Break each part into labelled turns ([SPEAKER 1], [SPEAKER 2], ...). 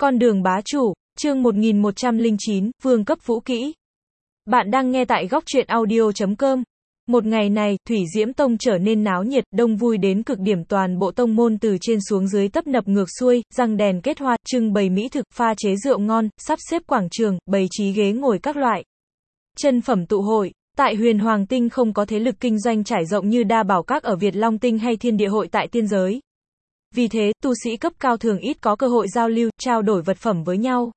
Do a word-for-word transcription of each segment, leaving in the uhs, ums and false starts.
[SPEAKER 1] Con đường bá chủ, chương một nghìn một trăm lẻ chín, vương cấp vũ kỹ. Bạn đang nghe tại góc truyện audio chấm com. Một ngày này, Thủy Diễm Tông trở nên náo nhiệt, đông vui đến cực điểm, toàn bộ tông môn từ trên xuống dưới tấp nập ngược xuôi, răng đèn kết hoa, trưng bày mỹ thực, pha chế rượu ngon, sắp xếp quảng trường, bày trí ghế ngồi các loại. Chân phẩm tụ hội. Tại Huyền Hoàng Tinh không có thế lực kinh doanh trải rộng như Đa Bảo Các ở Việt Long Tinh hay Thiên Địa Hội tại tiên giới. Vì thế, tu sĩ cấp cao thường ít có cơ hội giao lưu, trao đổi vật phẩm với nhau.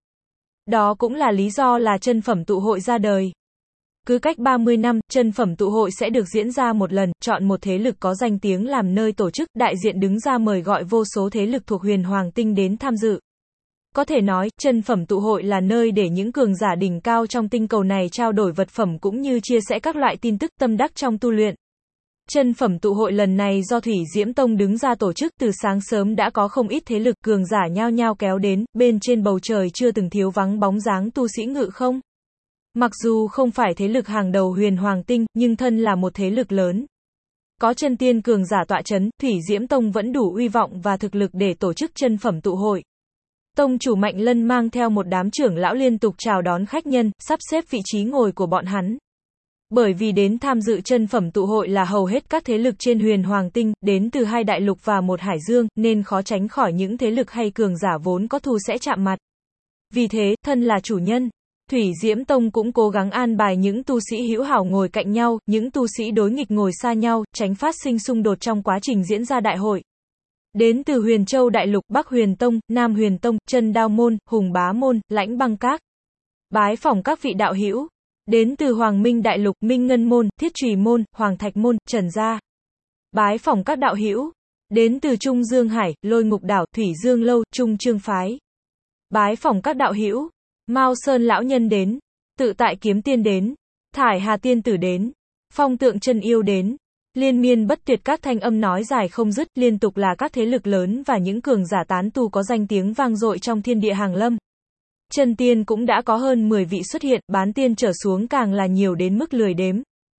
[SPEAKER 1] Đó cũng là lý do là chân phẩm tụ hội ra đời. Cứ cách ba mươi năm, chân phẩm tụ hội sẽ được diễn ra một lần, chọn một thế lực có danh tiếng làm nơi tổ chức, đại diện đứng ra mời gọi vô số thế lực thuộc Huyền Hoàng Tinh đến tham dự. Có thể nói, chân phẩm tụ hội là nơi để những cường giả đỉnh cao trong tinh cầu này trao đổi vật phẩm cũng như chia sẻ các loại tin tức tâm đắc trong tu luyện. Chân phẩm tụ hội lần này do Thủy Diễm Tông đứng ra tổ chức, từ sáng sớm đã có không ít thế lực cường giả nhao nhao kéo đến, bên trên bầu trời chưa từng thiếu vắng bóng dáng tu sĩ ngự không. Mặc dù không phải thế lực hàng đầu Huyền Hoàng Tinh, nhưng thân là một thế lực lớn. Có chân tiên cường giả tọa chấn, Thủy Diễm Tông vẫn đủ uy vọng và thực lực để tổ chức chân phẩm tụ hội. Tông chủ Mạnh Lân mang theo một đám trưởng lão liên tục chào đón khách nhân, sắp xếp vị trí ngồi của bọn hắn. Bởi vì đến tham dự chân phẩm tụ hội là hầu hết các thế lực trên Huyền Hoàng Tinh, đến từ hai đại lục và một hải dương, nên khó tránh khỏi những thế lực hay cường giả vốn có thù sẽ chạm mặt. Vì thế, thân là chủ nhân, Thủy Diễm Tông cũng cố gắng an bài những tu sĩ hữu hảo ngồi cạnh nhau, những tu sĩ đối nghịch ngồi xa nhau, tránh phát sinh xung đột trong quá trình diễn ra đại hội. Đến từ Huyền Châu Đại Lục, Bắc Huyền Tông, Nam Huyền Tông, Chân Đao Môn, Hùng Bá Môn, Lãnh Băng Các. Bái phỏng các vị đạo hữu. Đến từ Hoàng Minh Đại Lục, Minh Ngân Môn, Thiết Trùy Môn, Hoàng Thạch Môn, Trần Gia. Bái phỏng các đạo hữu. Đến từ Trung Dương Hải, Lôi Ngục Đảo, Thủy Dương Lâu, Trung Trương Phái. Bái phỏng các đạo hữu. Mao Sơn Lão Nhân đến. Tự Tại Kiếm Tiên đến. Thải Hà Tiên Tử đến. Phong Tượng Chân Yêu đến. Liên miên bất tuyệt các thanh âm nói dài không dứt, liên tục là các thế lực lớn và những cường giả tán tu có danh tiếng vang dội trong thiên địa hàng lâm. Chân tiên cũng đã có hơn mười vị xuất hiện, bán tiên trở xuống càng là nhiều đến mức lười đếm.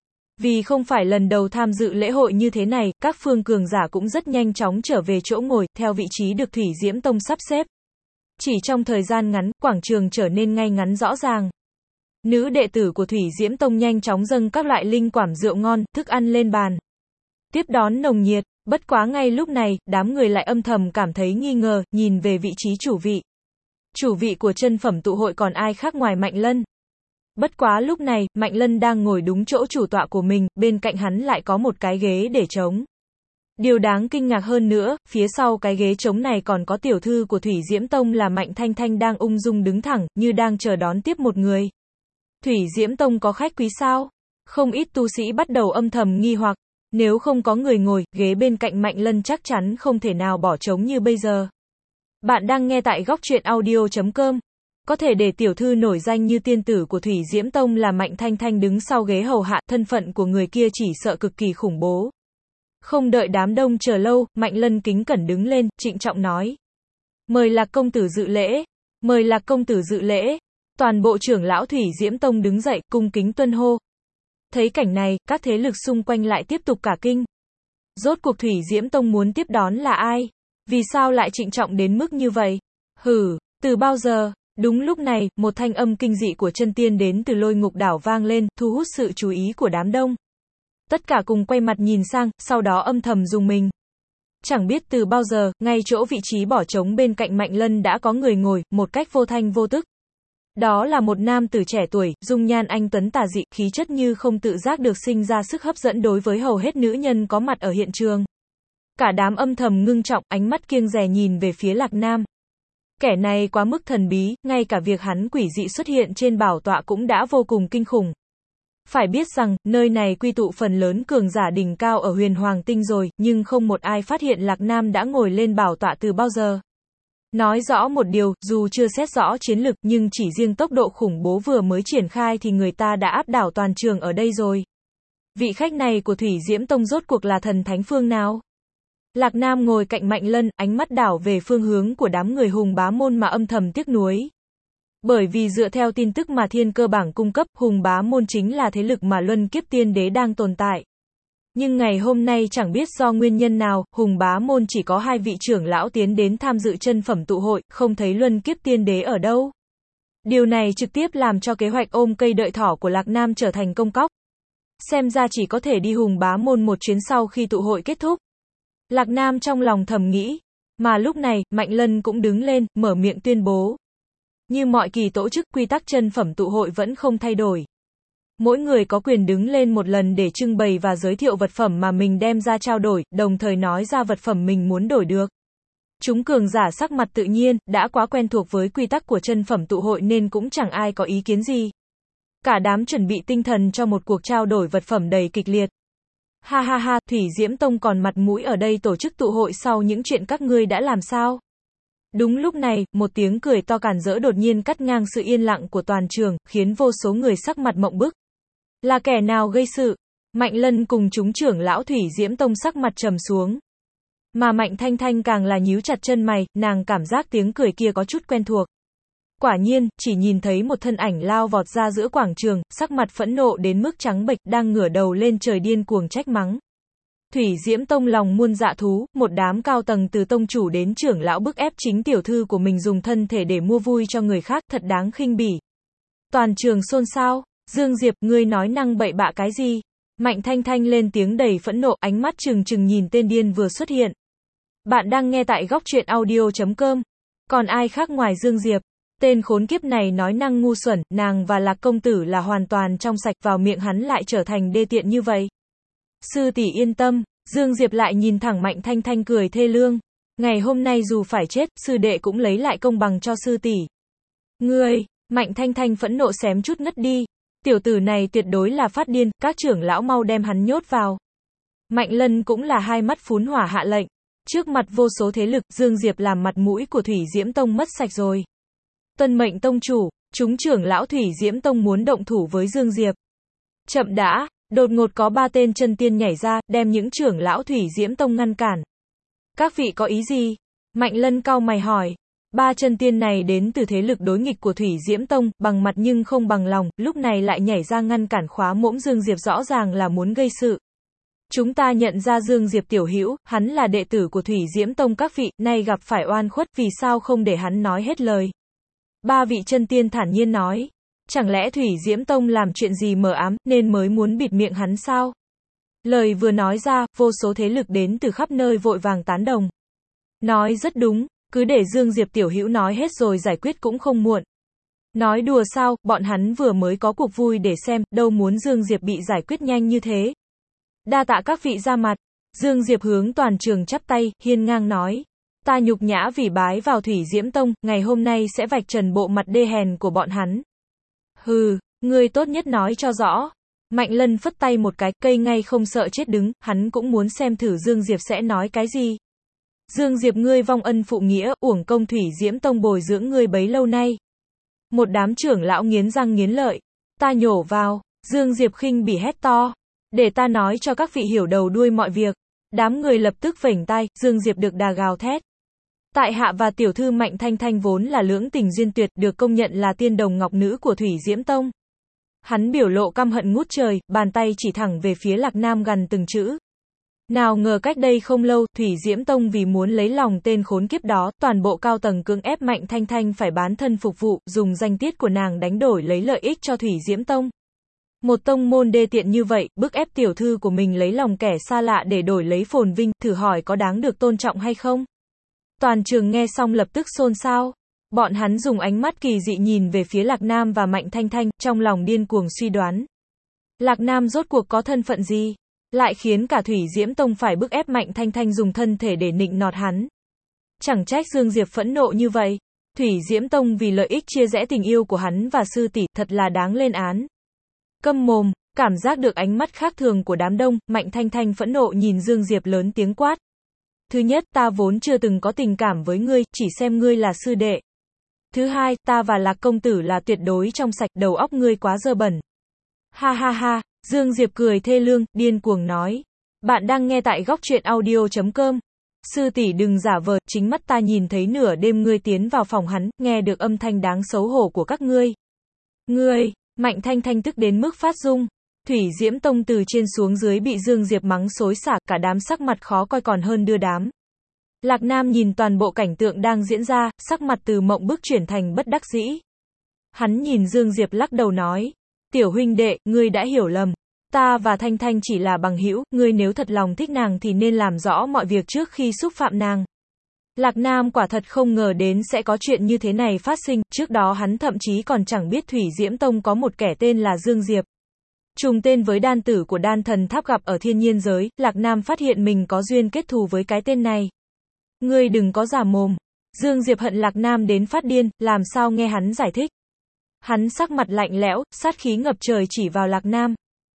[SPEAKER 1] Vì không phải lần đầu tham dự lễ hội như thế này, các phương cường giả cũng rất nhanh chóng trở về chỗ ngồi, theo vị trí được Thủy Diễm Tông sắp xếp. Chỉ trong thời gian ngắn, quảng trường trở nên ngay ngắn rõ ràng. Nữ đệ tử của Thủy Diễm Tông nhanh chóng dâng các loại linh quả rượu ngon, thức ăn lên bàn. Tiếp đón nồng nhiệt, bất quá ngay lúc này, đám người lại âm thầm cảm thấy nghi ngờ, nhìn về vị trí chủ vị. Chủ vị của chân phẩm tụ hội còn ai khác ngoài Mạnh Lân. Bất quá lúc này, Mạnh Lân đang ngồi đúng chỗ chủ tọa của mình, bên cạnh hắn lại có một cái ghế để trống. Điều đáng kinh ngạc hơn nữa, phía sau cái ghế trống này còn có tiểu thư của Thủy Diễm Tông là Mạnh Thanh Thanh đang ung dung đứng thẳng, như đang chờ đón tiếp một người. Thủy Diễm Tông có khách quý sao? Không ít tu sĩ bắt đầu âm thầm nghi hoặc. Nếu không có người ngồi, ghế bên cạnh Mạnh Lân chắc chắn không thể nào bỏ trống như bây giờ. Bạn đang nghe tại góc truyện audio chấm com. Có thể để tiểu thư nổi danh như tiên tử của Thủy Diễm Tông là Mạnh Thanh Thanh đứng sau ghế hầu hạ, thân phận của người kia chỉ sợ cực kỳ khủng bố. Không đợi đám đông chờ lâu, Mạnh Lân kính cẩn đứng lên, trịnh trọng nói. Mời Lạc công tử dự lễ. Mời Lạc công tử dự lễ. Toàn bộ trưởng lão Thủy Diễm Tông đứng dậy, cung kính tuân hô. Thấy cảnh này, các thế lực xung quanh lại tiếp tục cả kinh. Rốt cuộc Thủy Diễm Tông muốn tiếp đón là ai? Vì sao lại trịnh trọng đến mức như vậy? Hử, từ bao giờ? Đúng lúc này, một thanh âm kinh dị của chân tiên đến từ Lôi Ngục Đảo vang lên, thu hút sự chú ý của đám đông. Tất cả cùng quay mặt nhìn sang, sau đó âm thầm rùng mình. Chẳng biết từ bao giờ, ngay chỗ vị trí bỏ trống bên cạnh Mạnh Lân đã có người ngồi, một cách vô thanh vô tức. Đó là một nam tử trẻ tuổi, dung nhan anh tuấn tà dị, khí chất như không tự giác được sinh ra sức hấp dẫn đối với hầu hết nữ nhân có mặt ở hiện trường. Cả đám âm thầm ngưng trọng, ánh mắt kiêng dè nhìn về phía Lạc Nam. Kẻ này quá mức thần bí, ngay cả việc hắn quỷ dị xuất hiện trên bảo tọa cũng đã vô cùng kinh khủng. Phải biết rằng, nơi này quy tụ phần lớn cường giả đỉnh cao ở Huyền Hoàng Tinh rồi, nhưng không một ai phát hiện Lạc Nam đã ngồi lên bảo tọa từ bao giờ. Nói rõ một điều, dù chưa xét rõ chiến lực, nhưng chỉ riêng tốc độ khủng bố vừa mới triển khai thì người ta đã áp đảo toàn trường ở đây rồi. Vị khách này của Thủy Diễm Tông rốt cuộc là thần thánh phương nào? Lạc Nam ngồi cạnh Mạnh Lân, ánh mắt đảo về phương hướng của đám người Hùng Bá Môn mà âm thầm tiếc nuối. Bởi vì dựa theo tin tức mà thiên cơ bảng cung cấp, Hùng Bá Môn chính là thế lực mà Luân Kiếp Tiên Đế đang tồn tại. Nhưng ngày hôm nay chẳng biết do nguyên nhân nào, Hùng Bá Môn chỉ có hai vị trưởng lão tiến đến tham dự chân phẩm tụ hội, không thấy luân kiếp tiên đế ở đâu. Điều này trực tiếp làm cho kế hoạch ôm cây đợi thỏ của Lạc Nam trở thành công cốc. Xem ra chỉ có thể đi Hùng Bá Môn một chuyến sau khi tụ hội kết thúc. Lạc Nam trong lòng thầm nghĩ. Mà lúc này, Mạnh Lân cũng đứng lên, mở miệng tuyên bố. Như mọi kỳ tổ chức, quy tắc chân phẩm tụ hội vẫn không thay đổi. Mỗi người có quyền đứng lên một lần để trưng bày và giới thiệu vật phẩm mà mình đem ra trao đổi, đồng thời nói ra vật phẩm mình muốn đổi được. Chúng cường giả sắc mặt tự nhiên, đã quá quen thuộc với quy tắc của chân phẩm tụ hội nên cũng chẳng ai có ý kiến gì. Cả đám chuẩn bị tinh thần cho một cuộc trao đổi vật phẩm đầy kịch liệt. Ha ha ha, Thủy Diễm Tông còn mặt mũi ở đây tổ chức tụ hội sau những chuyện các ngươi đã làm sao? Đúng lúc này, một tiếng cười to càn rỡ đột nhiên cắt ngang sự yên lặng của toàn trường, khiến vô số người sắc mặt mộng bức. Là kẻ nào gây sự? Mạnh Lân cùng chúng trưởng lão Thủy Diễm Tông sắc mặt trầm xuống. Mà Mạnh Thanh Thanh càng là nhíu chặt chân mày, nàng cảm giác tiếng cười kia có chút quen thuộc. Quả nhiên, chỉ nhìn thấy một thân ảnh lao vọt ra giữa quảng trường, sắc mặt phẫn nộ đến mức trắng bệch, đang ngửa đầu lên trời điên cuồng trách mắng. Thủy Diễm Tông lòng muôn dạ thú, một đám cao tầng từ tông chủ đến trưởng lão bức ép chính tiểu thư của mình dùng thân thể để mua vui cho người khác, thật đáng khinh bỉ. Toàn trường xôn xao. Dương Diệp, ngươi nói năng bậy bạ cái gì? Mạnh Thanh Thanh lên tiếng đầy phẫn nộ, ánh mắt trừng trừng nhìn tên điên vừa xuất hiện. Bạn đang nghe tại góc truyện audio chấm com. Còn ai khác ngoài Dương Diệp? Tên khốn kiếp này nói năng ngu xuẩn, nàng và Lạc công tử là hoàn toàn trong sạch, vào miệng hắn lại trở thành đê tiện như vậy. Sư tỷ yên tâm, Dương Diệp lại nhìn thẳng Mạnh Thanh Thanh cười thê lương. Ngày hôm nay dù phải chết, sư đệ cũng lấy lại công bằng cho sư tỷ. Ngươi, Mạnh Thanh Thanh phẫn nộ xém chút ngất đi. Tiểu tử này tuyệt đối là phát điên, các trưởng lão mau đem hắn nhốt vào. Mạnh Lân cũng là hai mắt phún hỏa hạ lệnh. Trước mặt vô số thế lực, Dương Diệp làm mặt mũi của Thủy Diễm Tông mất sạch rồi. Tuân mệnh tông chủ, chúng trưởng lão Thủy Diễm Tông muốn động thủ với Dương Diệp. Chậm đã, đột ngột có ba tên chân tiên nhảy ra, đem những trưởng lão Thủy Diễm Tông ngăn cản. Các vị có ý gì? Mạnh Lân cau mày hỏi. Ba chân tiên này đến từ thế lực đối nghịch của Thủy Diễm Tông, bằng mặt nhưng không bằng lòng, lúc này lại nhảy ra ngăn cản khóa mỗm Dương Diệp, rõ ràng là muốn gây sự. Chúng ta nhận ra Dương Diệp tiểu hữu, hắn là đệ tử của Thủy Diễm Tông các vị, nay gặp phải oan khuất, vì sao không để hắn nói hết lời? Ba vị chân tiên thản nhiên nói. Chẳng lẽ Thủy Diễm Tông làm chuyện gì mờ ám, nên mới muốn bịt miệng hắn sao? Lời vừa nói ra, vô số thế lực đến từ khắp nơi vội vàng tán đồng. Nói rất đúng, cứ để Dương Diệp tiểu hữu nói hết rồi giải quyết cũng không muộn. Nói đùa sao, bọn hắn vừa mới có cuộc vui để xem, đâu muốn Dương Diệp bị giải quyết nhanh như thế. Đa tạ các vị ra mặt. Dương Diệp hướng toàn trường chắp tay, hiên ngang nói. Ta nhục nhã vì bái vào Thủy Diễm Tông, ngày hôm nay sẽ vạch trần bộ mặt đê hèn của bọn hắn. Hừ, ngươi tốt nhất nói cho rõ. Mạnh Lân phất tay một cái, cây ngay không sợ chết đứng, hắn cũng muốn xem thử Dương Diệp sẽ nói cái gì. Dương Diệp, ngươi vong ân phụ nghĩa, uổng công Thủy Diễm Tông bồi dưỡng ngươi bấy lâu nay. Một đám trưởng lão nghiến răng nghiến lợi. Ta nhổ vào. Dương Diệp khinh bỉ hét to. Để ta nói cho các vị hiểu đầu đuôi mọi việc. Đám người lập tức vểnh tai, Dương Diệp được đà gào thét. Tại hạ và tiểu thư Mạnh Thanh Thanh vốn là lưỡng tình duyên tuyệt, được công nhận là tiên đồng ngọc nữ của Thủy Diễm Tông. Hắn biểu lộ căm hận ngút trời, bàn tay chỉ thẳng về phía Lạc Nam gằn từng chữ. Nào ngờ cách đây không lâu, Thủy Diễm Tông vì muốn lấy lòng tên khốn kiếp đó, toàn bộ cao tầng cưỡng ép Mạnh Thanh Thanh phải bán thân phục vụ, dùng danh tiết của nàng đánh đổi lấy lợi ích cho Thủy Diễm Tông. Một tông môn đê tiện như vậy, bức ép tiểu thư của mình lấy lòng kẻ xa lạ để đổi lấy phồn vinh, thử hỏi có đáng được tôn trọng hay không? Toàn trường nghe xong lập tức xôn xao. Bọn hắn dùng ánh mắt kỳ dị nhìn về phía Lạc Nam và Mạnh Thanh Thanh, trong lòng điên cuồng suy đoán. Lạc Nam rốt cuộc có thân phận gì? Lại khiến cả Thủy Diễm Tông phải bức ép Mạnh Thanh Thanh dùng thân thể để nịnh nọt hắn. Chẳng trách Dương Diệp phẫn nộ như vậy. Thủy Diễm Tông vì lợi ích chia rẽ tình yêu của hắn và sư tỷ, thật là đáng lên án. Câm mồm, cảm giác được ánh mắt khác thường của đám đông, Mạnh Thanh Thanh phẫn nộ nhìn Dương Diệp lớn tiếng quát. Thứ nhất, ta vốn chưa từng có tình cảm với ngươi, chỉ xem ngươi là sư đệ. Thứ hai, ta và Lạc công tử là tuyệt đối trong sạch, đầu óc ngươi quá dơ bẩn. Ha ha ha, Dương Diệp cười thê lương, điên cuồng nói. Bạn đang nghe tại góc truyện audio chấm com. Sư tỷ đừng giả vờ, chính mắt ta nhìn thấy nửa đêm ngươi tiến vào phòng hắn, nghe được âm thanh đáng xấu hổ của các ngươi. Ngươi, Mạnh Thanh Thanh tức đến mức phát run. Thủy Diễm Tông từ trên xuống dưới bị Dương Diệp mắng xối xả, cả đám sắc mặt khó coi còn hơn đưa đám. Lạc Nam nhìn toàn bộ cảnh tượng đang diễn ra, sắc mặt từ mộng bức chuyển thành bất đắc dĩ. Hắn nhìn Dương Diệp lắc đầu nói, tiểu huynh đệ, ngươi đã hiểu lầm. Ta và Thanh Thanh chỉ là bằng hữu, ngươi nếu thật lòng thích nàng thì nên làm rõ mọi việc trước khi xúc phạm nàng. Lạc Nam quả thật không ngờ đến sẽ có chuyện như thế này phát sinh, trước đó hắn thậm chí còn chẳng biết Thủy Diễm Tông có một kẻ tên là Dương Diệp. Trùng tên với đan tử của đan thần tháp gặp ở thiên nhiên giới, Lạc Nam phát hiện mình có duyên kết thù với cái tên này. Ngươi đừng có giả mồm. Dương Diệp hận Lạc Nam đến phát điên, làm sao nghe hắn giải thích. Hắn sắc mặt lạnh lẽo, sát khí ngập trời chỉ vào Lạc Nam.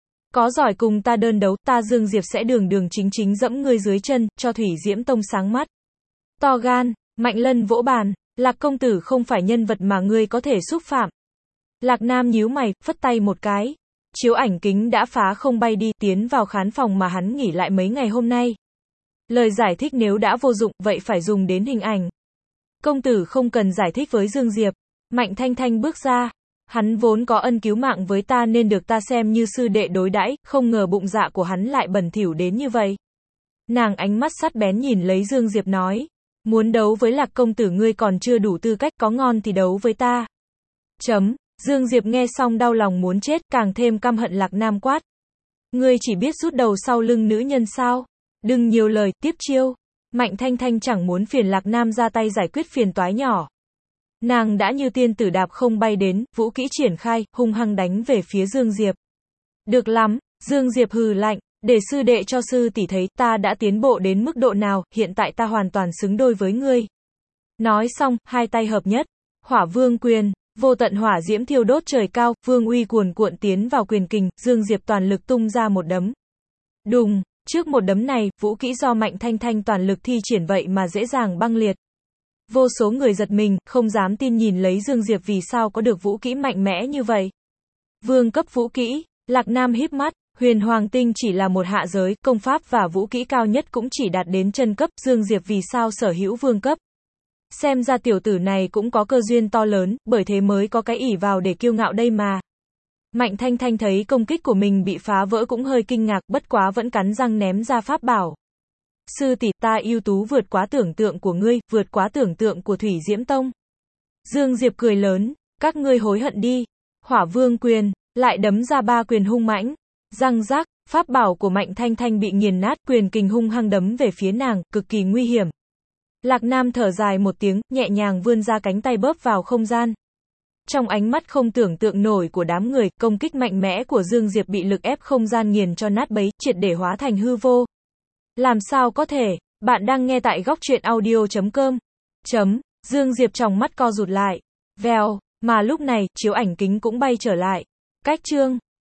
[SPEAKER 1] Có giỏi cùng ta đơn đấu, ta Dương Diệp sẽ đường đường chính chính dẫm ngươi dưới chân, cho Thủy Diễm Tông sáng mắt. To gan, Mạnh Lân vỗ bàn, Lạc công tử không phải nhân vật mà ngươi có thể xúc phạm. Lạc Nam nhíu mày, phất tay một cái. Chiếu ảnh kính đã phá không bay đi, tiến vào khán phòng mà hắn nghỉ lại mấy ngày hôm nay. Lời giải thích nếu đã vô dụng, vậy phải dùng đến hình ảnh. Công tử không cần giải thích với Dương Diệp. Mạnh Thanh Thanh bước ra. Hắn vốn có ân cứu mạng với ta nên được ta xem như sư đệ đối đãi, không ngờ bụng dạ của hắn lại bẩn thỉu đến như vậy. Nàng ánh mắt sắc bén nhìn lấy Dương Diệp nói. Muốn đấu với Lạc công tử ngươi còn chưa đủ tư cách, có ngon thì đấu với ta. Chấm. Dương Diệp nghe xong đau lòng muốn chết, càng thêm căm hận Lạc Nam quát. Ngươi chỉ biết rút đầu sau lưng nữ nhân sao? Đừng nhiều lời, tiếp chiêu. Mạnh Thanh Thanh chẳng muốn phiền Lạc Nam ra tay giải quyết phiền toái nhỏ. Nàng đã như tiên tử đạp không bay đến, vũ kỹ triển khai, hung hăng đánh về phía Dương Diệp. Được lắm, Dương Diệp hừ lạnh, để sư đệ cho sư tỷ thấy ta đã tiến bộ đến mức độ nào, hiện tại ta hoàn toàn xứng đôi với ngươi. Nói xong, hai tay hợp nhất, Hỏa Vương quyền, vô tận hỏa diễm thiêu đốt trời cao, vương uy cuồn cuộn tiến vào quyền kình, Dương Diệp toàn lực tung ra một đấm. Đùng, trước một đấm này, vũ kỹ do Mạnh Thanh Thanh toàn lực thi triển vậy mà dễ dàng băng liệt. Vô số người giật mình, không dám tin nhìn lấy Dương Diệp vì sao có được vũ kỹ mạnh mẽ như vậy. Vương cấp vũ kỹ, Lạc Nam híp mắt, Huyền Hoàng Tinh chỉ là một hạ giới, công pháp và vũ kỹ cao nhất cũng chỉ đạt đến chân cấp, Dương Diệp vì sao sở hữu vương cấp. Xem ra tiểu tử này cũng có cơ duyên to lớn, bởi thế mới có cái ỷ vào để kiêu ngạo đây mà. Mạnh Thanh Thanh thấy công kích của mình bị phá vỡ cũng hơi kinh ngạc, bất quá vẫn cắn răng ném ra pháp bảo. Sư tỷ, ta ưu tú vượt quá tưởng tượng của ngươi, vượt quá tưởng tượng của Thủy Diễm Tông. Dương Diệp cười lớn, các ngươi hối hận đi. Hỏa Vương quyền, lại đấm ra ba quyền hung mãnh. Răng rác, pháp bảo của Mạnh Thanh Thanh bị nghiền nát, quyền kình hung hăng đấm về phía nàng, cực kỳ nguy hiểm. Lạc Nam thở dài một tiếng, nhẹ nhàng vươn ra cánh tay bóp vào không gian. Trong ánh mắt không tưởng tượng nổi của đám người, công kích mạnh mẽ của Dương Diệp bị lực ép không gian nghiền cho nát bấy, triệt để hóa thành hư vô. Làm sao có thể? Bạn đang nghe tại góc truyện audio chấm com. Chấm, Dương Diệp trong mắt co rụt lại. Vèo, mà lúc này, chiếu ảnh kính cũng bay trở lại. Cách chương.